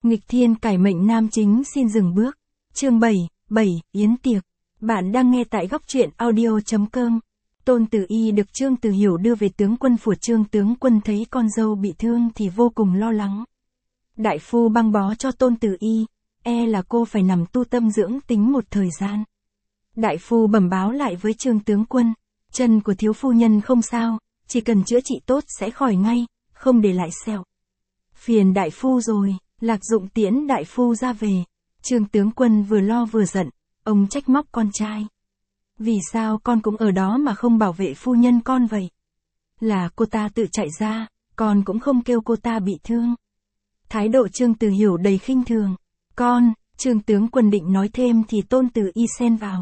Nghịch thiên cải mệnh nam chính xin dừng bước. Chương 7, Yến tiệc. Bạn đang nghe tại góc truyện audio.com. Tôn Tử Y được Trương Tử Hiểu đưa về tướng quân phủ. Trương tướng quân thấy con dâu bị thương thì vô cùng lo lắng. Đại phu băng bó cho Tôn Tử Y, là cô phải nằm tu tâm dưỡng tính một thời gian. Đại phu bẩm báo lại với Trương tướng quân, chân của thiếu phu nhân không sao, chỉ cần chữa trị tốt sẽ khỏi ngay, không để lại sẹo. Phiền đại phu rồi. Lạc Dụng tiễn đại phu ra về. Trương tướng quân vừa lo vừa giận, ông trách móc con trai. Vì sao con cũng ở đó mà không bảo vệ phu nhân con vậy? Là cô ta tự chạy ra, con cũng không kêu cô ta bị thương. Thái độ Trương Tử Hiểu đầy khinh thường. Trương tướng quân định nói thêm thì Tôn Tử Y xen vào.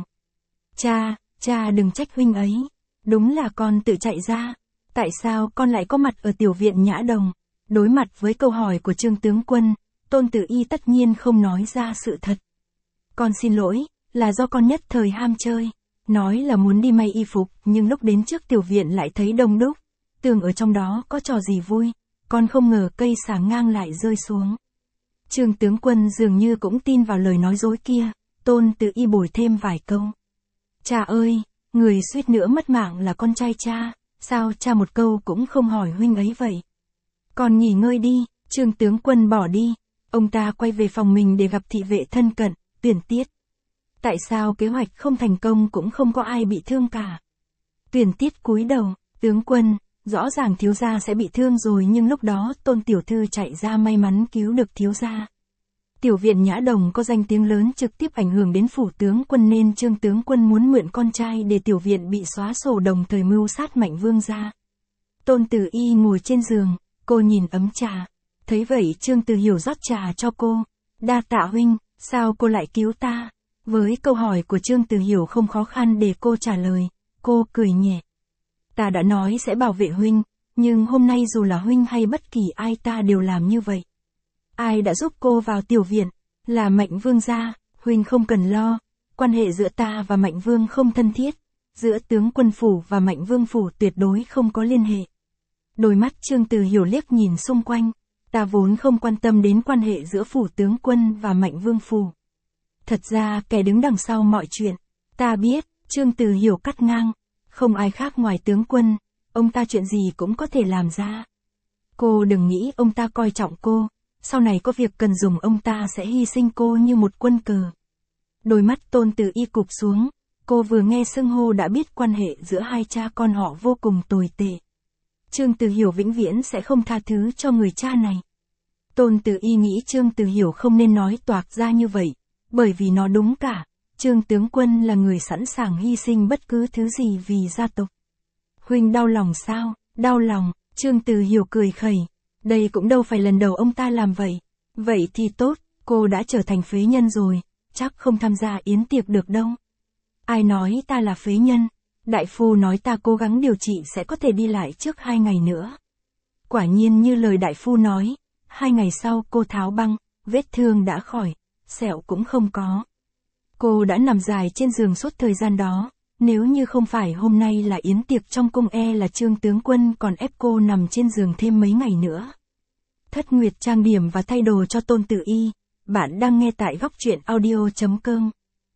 Cha đừng trách huynh ấy. Đúng là con tự chạy ra. Tại sao con lại có mặt ở tiểu viện Nhã Đồng? Đối mặt với câu hỏi của Trương tướng quân, Tôn Tử Y tất nhiên không nói ra sự thật. Con xin lỗi, là do con nhất thời ham chơi. Nói là muốn đi may y phục, nhưng lúc đến trước tiểu viện lại thấy đông đúc. Tưởng ở trong đó có trò gì vui, con không ngờ cây xả ngang lại rơi xuống. Trương tướng quân dường như cũng tin vào lời nói dối kia. Tôn Tử Y bồi thêm vài câu. Cha ơi, người suýt nữa mất mạng là con trai cha, sao cha một câu cũng không hỏi huynh ấy vậy? Con nghỉ ngơi đi. Trương tướng quân bỏ đi. Ông ta quay về phòng mình để gặp thị vệ thân cận, Tuyển Tiết. Tại sao kế hoạch không thành công cũng không có ai bị thương cả? Tuyển Tiết cúi đầu, tướng quân, rõ ràng thiếu gia sẽ bị thương rồi nhưng lúc đó Tôn tiểu thư chạy ra may mắn cứu được thiếu gia. Tiểu viện Nhã Đồng có danh tiếng lớn trực tiếp ảnh hưởng đến phủ tướng quân nên Trương tướng quân muốn mượn con trai để tiểu viện bị xóa sổ đồng thời mưu sát Mạnh Vương gia. Tôn Tử Y ngồi trên giường, cô nhìn ấm trà. Thấy vậy Trương Tử Hiểu rót trà cho cô. Đa tạ huynh, sao cô lại cứu ta? Với câu hỏi của Trương Tử Hiểu không khó khăn để cô trả lời. Cô cười nhẹ. Ta đã nói sẽ bảo vệ huynh, nhưng hôm nay dù là huynh hay bất kỳ ai ta đều làm như vậy. Ai đã giúp cô vào tiểu viện? Là Mạnh Vương gia, huynh không cần lo. Quan hệ giữa ta và Mạnh Vương không thân thiết. Giữa tướng quân phủ và Mạnh Vương phủ tuyệt đối không có liên hệ. Đôi mắt Trương Tử Hiểu liếc nhìn xung quanh. Ta vốn không quan tâm đến quan hệ giữa phủ tướng quân và Mạnh Vương phủ. Thật ra kẻ đứng đằng sau mọi chuyện. Ta biết, Trương Tử Hiểu cắt ngang. Không ai khác ngoài tướng quân, ông ta chuyện gì cũng có thể làm ra. Cô đừng nghĩ ông ta coi trọng cô, sau này có việc cần dùng ông ta sẽ hy sinh cô như một quân cờ. Đôi mắt Tôn Tử Y cụp xuống, cô vừa nghe xưng hô đã biết quan hệ giữa hai cha con họ vô cùng tồi tệ. Trương Tử Hiểu vĩnh viễn sẽ không tha thứ cho người cha này. Tôn Tử Y nghĩ Trương Tử Hiểu không nên nói toạc ra như vậy, bởi vì nó đúng cả. Trương tướng quân là người sẵn sàng hy sinh bất cứ thứ gì vì gia tộc. Huynh đau lòng sao? Đau lòng. Trương Tử Hiểu cười khẩy. Đây cũng đâu phải lần đầu ông ta làm vậy. Vậy thì tốt, cô đã trở thành phế nhân rồi, chắc không tham gia yến tiệc được đâu. Ai nói ta là phế nhân? Đại phu nói ta cố gắng điều trị sẽ có thể đi lại trước 2 ngày nữa. Quả nhiên như lời đại phu nói, 2 ngày sau cô tháo băng, vết thương đã khỏi, sẹo cũng không có. Cô đã nằm dài trên giường suốt thời gian đó, nếu như không phải hôm nay là yến tiệc trong cung là Trương tướng quân còn ép cô nằm trên giường thêm mấy ngày nữa. Thất Nguyệt trang điểm và thay đồ cho Tôn Tử Y, bạn đang nghe tại góc truyện audio.com.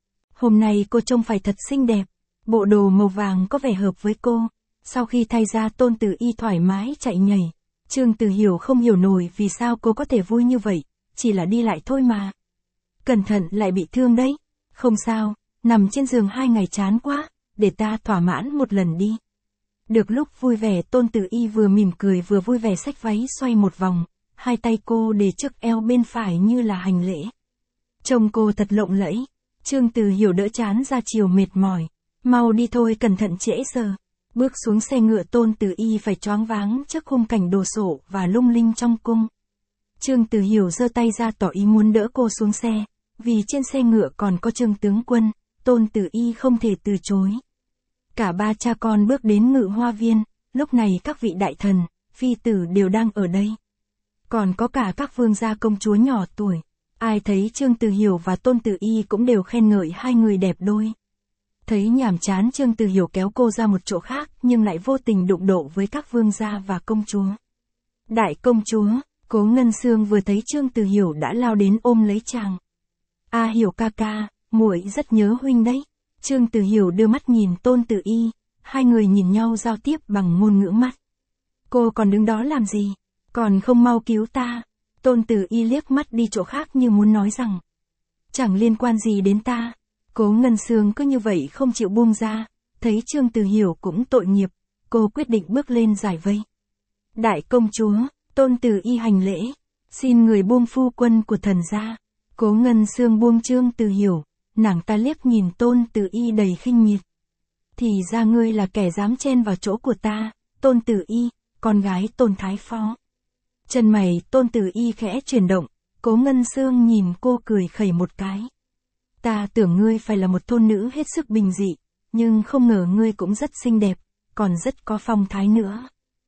Hôm nay cô trông phải thật xinh đẹp, bộ đồ màu vàng có vẻ hợp với cô. Sau khi thay ra Tôn Tử Y thoải mái chạy nhảy. Trương Tử Hiểu không hiểu nổi vì sao cô có thể vui như vậy, chỉ là đi lại thôi mà. Cẩn thận lại bị thương đấy. Không sao, nằm trên giường 2 ngày chán quá, để ta thỏa mãn một lần đi. Được lúc vui vẻ Tôn Tử Y vừa mỉm cười vừa vui vẻ xách váy xoay một vòng, hai tay cô để trước eo bên phải như là hành lễ. Trông cô thật lộng lẫy. Trương Tử Hiểu đỡ chán ra chiều mệt mỏi. Mau đi thôi, cẩn thận trễ giờ. Bước xuống xe ngựa Tôn Tử Y phải choáng váng trước khung cảnh đồ sộ và lung linh trong cung. Trương Tử Hiểu giơ tay ra tỏ ý muốn đỡ cô xuống xe. Vì trên xe ngựa còn có Trương tướng quân, Tôn Tử Y không thể từ chối. Cả ba cha con bước đến Ngự Hoa Viên, lúc này các vị đại thần, phi tử đều đang ở đây. Còn có cả các vương gia công chúa nhỏ tuổi. Ai thấy Trương Tử Hiểu và Tôn Tử Y cũng đều khen ngợi hai người đẹp đôi. Thấy nhàm chán Trương Tử Hiểu kéo cô ra một chỗ khác nhưng lại vô tình đụng độ với các vương gia và công chúa. Đại công chúa, Cố Ngân Sương vừa thấy Trương Từ Hiểu đã lao đến ôm lấy chàng. A Hiểu ca ca, muội rất nhớ huynh đấy. Trương Từ Hiểu đưa mắt nhìn Tôn Tử Y, hai người nhìn nhau giao tiếp bằng ngôn ngữ mắt. Cô còn đứng đó làm gì? Còn không mau cứu ta. Tôn Tử Y liếc mắt đi chỗ khác như muốn nói rằng, chẳng liên quan gì đến ta. Cố Ngân Sương cứ như vậy không chịu buông ra, thấy Trương Từ Hiểu cũng tội nghiệp, cô quyết định bước lên giải vây. Đại công chúa, Tôn Tử Y hành lễ, xin người buông phu quân của thần ra. Cố Ngân Sương buông Trương Từ Hiểu, nàng ta liếc nhìn Tôn Tử Y đầy khinh miệt. Thì ra ngươi là kẻ dám chen vào chỗ của ta, Tôn Tử Y, con gái Tôn Thái Phó. Chân mày Tôn Tử Y khẽ chuyển động, Cố Ngân Sương nhìn cô cười khẩy một cái. Ta tưởng ngươi phải là một thôn nữ hết sức bình dị, nhưng không ngờ ngươi cũng rất xinh đẹp, còn rất có phong thái nữa.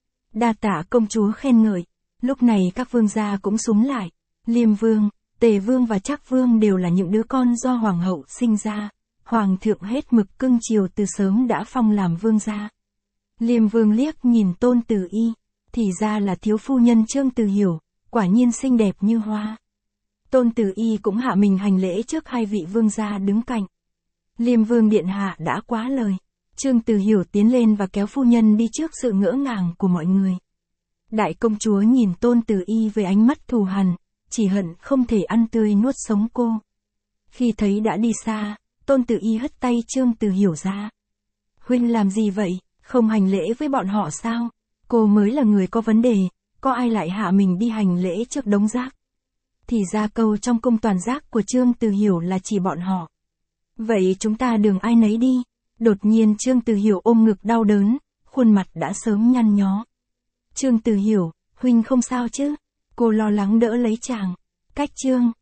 Đa tạ công chúa khen ngợi. Lúc này các vương gia cũng xúm lại. Liêm Vương, Tề Vương và Trác Vương đều là những đứa con do hoàng hậu sinh ra. Hoàng thượng hết mực cưng chiều từ sớm đã phong làm vương gia. Liêm Vương liếc nhìn Tôn Tử Y, thì ra là thiếu phu nhân Trương Từ Hiểu, quả nhiên xinh đẹp như hoa. Tôn Tử Y cũng hạ mình hành lễ trước hai vị vương gia đứng cạnh. Liêm Vương điện hạ đã quá lời. Trương Từ Hiểu tiến lên và kéo phu nhân đi trước sự ngỡ ngàng của mọi người. Đại công chúa nhìn Tôn Tử Y với ánh mắt thù hằn, chỉ hận không thể ăn tươi nuốt sống cô. Khi thấy đã đi xa, Tôn Tử Y hất tay Trương Từ Hiểu ra. Huynh làm gì vậy, không hành lễ với bọn họ sao? Cô mới là người có vấn đề, có ai lại hạ mình đi hành lễ trước đống rác? Thì ra câu trong cung toàn rác của Trương Từ Hiểu là chỉ bọn họ. Vậy chúng ta đường ai nấy đi. Đột nhiên Trương Từ Hiểu ôm ngực đau đớn, khuôn mặt đã sớm nhăn nhó. Trương Từ Hiểu, huynh không sao chứ? Cô lo lắng đỡ lấy chàng. Cách Trương